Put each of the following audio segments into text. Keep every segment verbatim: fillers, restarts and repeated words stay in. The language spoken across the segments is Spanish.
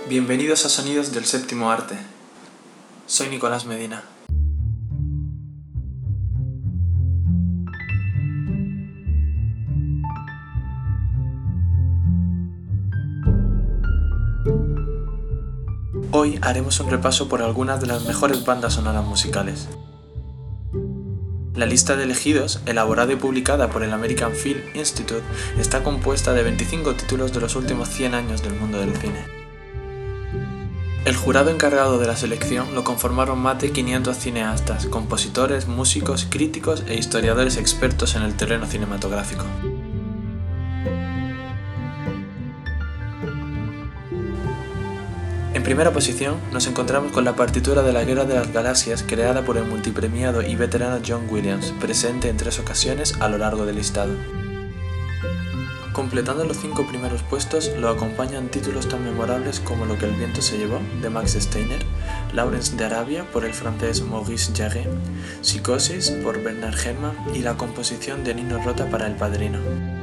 Bienvenidos a Sonidos del Séptimo Arte. Soy Nicolás Medina. Hoy haremos un repaso por algunas de las mejores bandas sonoras musicales. La lista de elegidos, elaborada y publicada por el American Film Institute, está compuesta de veinticinco títulos de los últimos cien años del mundo del cine. El jurado encargado de la selección lo conformaron más de quinientos cineastas, compositores, músicos, críticos e historiadores expertos en el terreno cinematográfico. En primera posición nos encontramos con la partitura de la Guerra de las Galaxias creada por el multipremiado y veterano John Williams, presente en tres ocasiones a lo largo del listado. Completando los cinco primeros puestos lo acompañan títulos tan memorables como Lo que el viento se llevó, de Max Steiner, Lawrence de Arabia, por el francés Maurice Jarre, Psicosis, por Bernard Herrmann, y la composición de Nino Rota para El Padrino.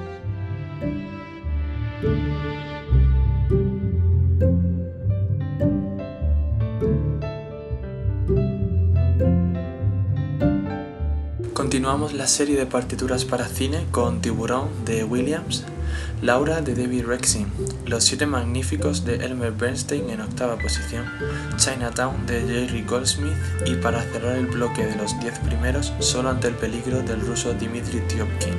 Continuamos la serie de partituras para cine con Tiburón de Williams, Laura de David Rexin, Los Siete Magníficos de Elmer Bernstein en octava posición, Chinatown de Jerry Goldsmith y, para cerrar el bloque de los diez primeros, Solo ante el peligro del ruso Dmitri Tiomkin.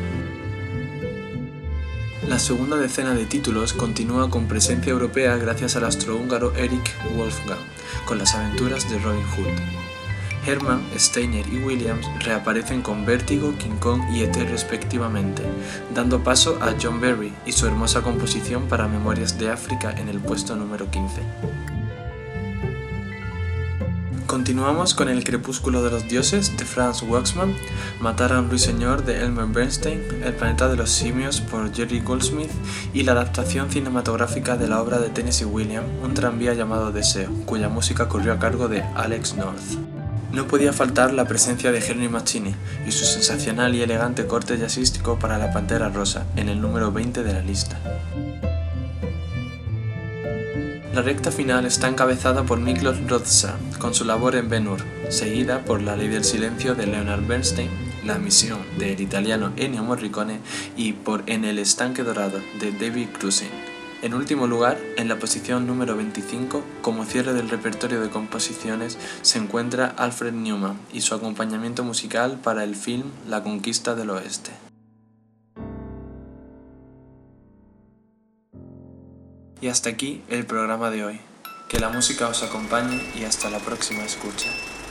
La segunda decena de títulos continúa con presencia europea gracias al astrohúngaro Eric Wolfgang, con Las aventuras de Robin Hood. Herrmann, Steiner y Williams reaparecen con Vértigo, King Kong y E T respectivamente, dando paso a John Barry y su hermosa composición para Memorias de África en el puesto número quince. Continuamos con El crepúsculo de los dioses de Franz Waxman, Matar a un ruiseñor de Elmer Bernstein, El planeta de los simios por Jerry Goldsmith y la adaptación cinematográfica de la obra de Tennessee Williams, Un tranvía llamado Deseo, cuya música corrió a cargo de Alex North. No podía faltar la presencia de Henry Mancini y su sensacional y elegante corte jazzístico para La Pantera Rosa, en el número veinte de la lista. La recta final está encabezada por Miklos Rozsa, con su labor en Ben-Hur, seguida por La ley del silencio de Leonard Bernstein, La misión del italiano Ennio Morricone y por En el estanque dorado de David Cruzin. En último lugar, en la posición número veinticinco, como cierre del repertorio de composiciones, se encuentra Alfred Newman y su acompañamiento musical para el film La conquista del oeste. Y hasta aquí el programa de hoy. Que la música os acompañe y hasta la próxima escucha.